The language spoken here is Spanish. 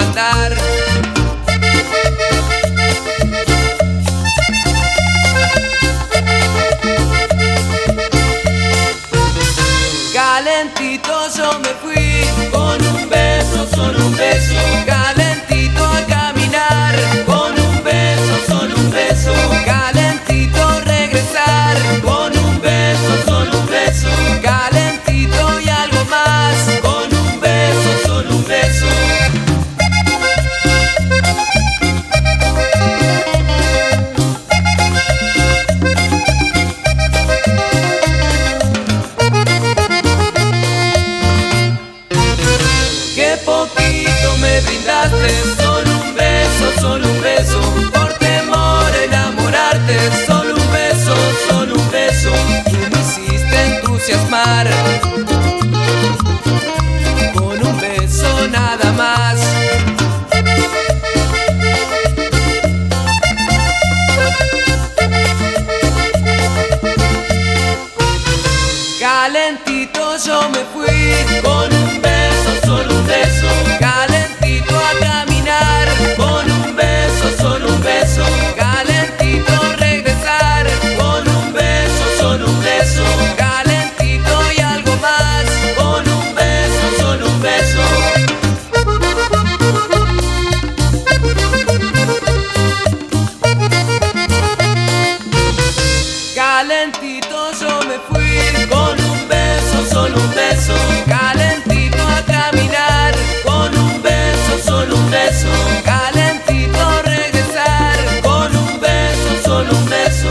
andar. Calentito yo me fui, Con un beso, solo un beso. calentito a caminar, Con un beso, solo un beso. calentito regresar, Con un beso, solo un beso. calentito y algo más. Con un beso, solo un beso. Qué poquito me brindaste, Solo un beso. por temor a enamorarte. Solo un beso, solo un beso. Tú me hiciste entusiasmar con un beso nada más. Calentito yo me fui, Con un beso, solo un beso. calentito a caminar, Con un beso, solo un beso. calentito regresar, Con un beso, solo un beso. calentito y algo más. Con un beso, solo un beso. Calentito yo me fui, Con un beso, solo un beso. calentito a caminar, Con un beso, solo un beso. calentito regresar, Con un beso, solo un beso.